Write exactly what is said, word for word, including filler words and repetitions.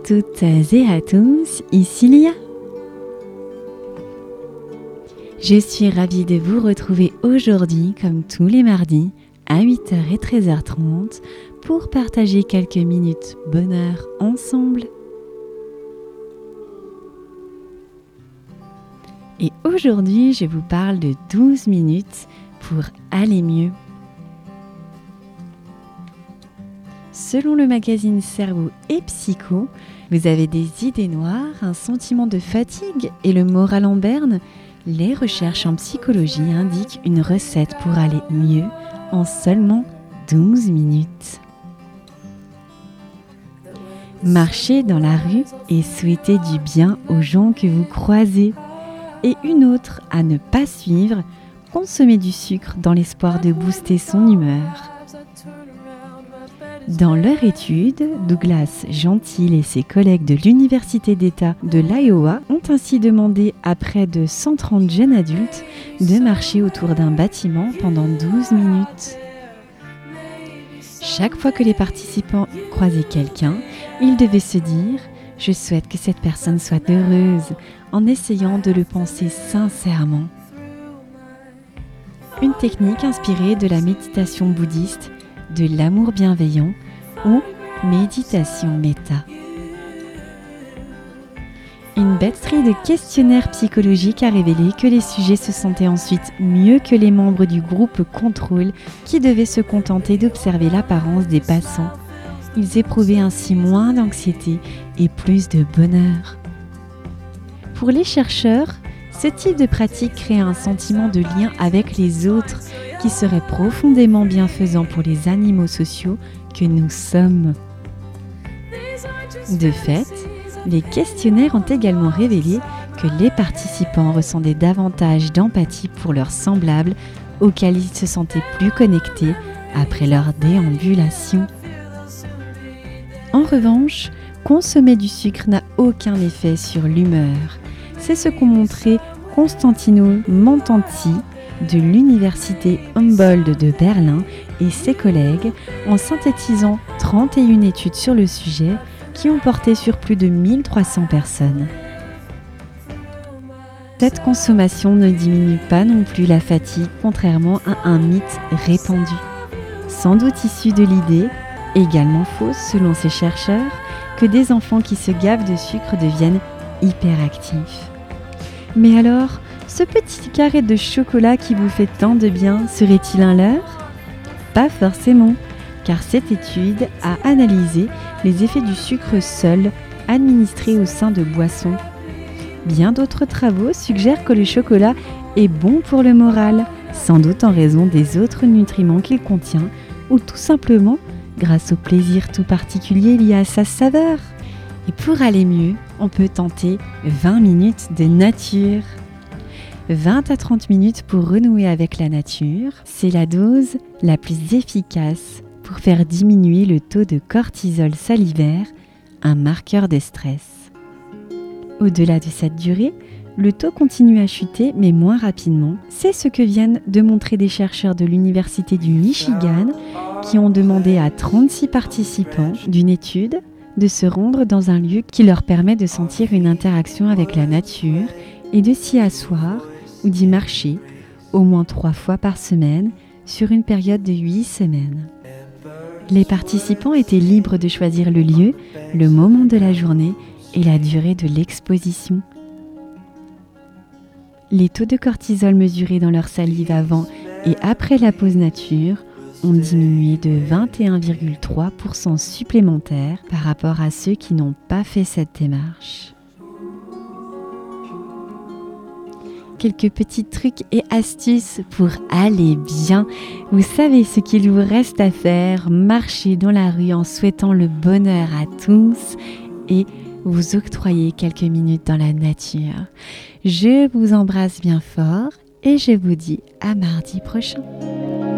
toutes et à tous, ici Lia. Je suis ravie de vous retrouver aujourd'hui, comme tous les mardis, à huit heures et treize heures trente, pour partager quelques minutes bonheur ensemble. Et aujourd'hui, je vous parle de douze minutes pour aller mieux. Selon le magazine Cerveau et Psycho, vous avez des idées noires, un sentiment de fatigue et le moral en berne. Les recherches en psychologie indiquent une recette pour aller mieux en seulement douze minutes. Marchez dans la rue et souhaitez du bien aux gens que vous croisez. Et une autre à ne pas suivre, consommer du sucre dans l'espoir de booster son humeur. Dans leur étude, Douglas Gentile et ses collègues de l'Université d'État de l'Iowa ont ainsi demandé à près de cent trente jeunes adultes de marcher autour d'un bâtiment pendant douze minutes. Chaque fois que les participants croisaient quelqu'un, ils devaient se dire « Je souhaite que cette personne soit heureuse » en essayant de le penser sincèrement. Une technique inspirée de la méditation bouddhiste, de l'amour bienveillant ou méditation méta. Une batterie de questionnaires psychologiques a révélé que les sujets se sentaient ensuite mieux que les membres du groupe contrôle qui devaient se contenter d'observer l'apparence des passants. Ils éprouvaient ainsi moins d'anxiété et plus de bonheur. Pour les chercheurs, ce type de pratique crée un sentiment de lien avec les autres qui serait profondément bienfaisant pour les animaux sociaux que nous sommes. De fait, les questionnaires ont également révélé que les participants ressentaient davantage d'empathie pour leurs semblables auxquels ils se sentaient plus connectés après leur déambulation. En revanche, consommer du sucre n'a aucun effet sur l'humeur. C'est ce qu'ont montré Constantino Mantanti de l'Université Humboldt de Berlin et ses collègues en synthétisant trente et une études sur le sujet qui ont porté sur plus de mille trois cents personnes. Cette consommation ne diminue pas non plus la fatigue, contrairement à un mythe répandu. Sans doute issu de l'idée, également fausse selon ces chercheurs, que des enfants qui se gavent de sucre deviennent hyperactifs. Mais alors, ce petit carré de chocolat qui vous fait tant de bien, serait-il un leurre ? Pas forcément, car cette étude a analysé les effets du sucre seul administré au sein de boissons. Bien d'autres travaux suggèrent que le chocolat est bon pour le moral, sans doute en raison des autres nutriments qu'il contient, ou tout simplement grâce au plaisir tout particulier lié à sa saveur. Et pour aller mieux, on peut tenter vingt minutes de nature. vingt à trente minutes pour renouer avec la nature, c'est la dose la plus efficace pour faire diminuer le taux de cortisol salivaire, un marqueur de stress. Au-delà de cette durée, le taux continue à chuter, mais moins rapidement. C'est ce que viennent de montrer des chercheurs de l'Université du Michigan qui ont demandé à trente-six participants d'une étude de se rendre dans un lieu qui leur permet de sentir une interaction avec la nature et de s'y asseoir ou d'y marcher au moins trois fois par semaine sur une période de huit semaines. Les participants étaient libres de choisir le lieu, le moment de la journée et la durée de l'exposition. Les taux de cortisol mesurés dans leur salive avant et après la pause nature ont diminué de vingt et un virgule trois pour cent supplémentaires par rapport à ceux qui n'ont pas fait cette démarche. Quelques petits trucs et astuces pour aller bien. Vous savez ce qu'il vous reste à faire, marcher dans la rue en souhaitant le bonheur à tous et vous octroyer quelques minutes dans la nature. Je vous embrasse bien fort et je vous dis à mardi prochain.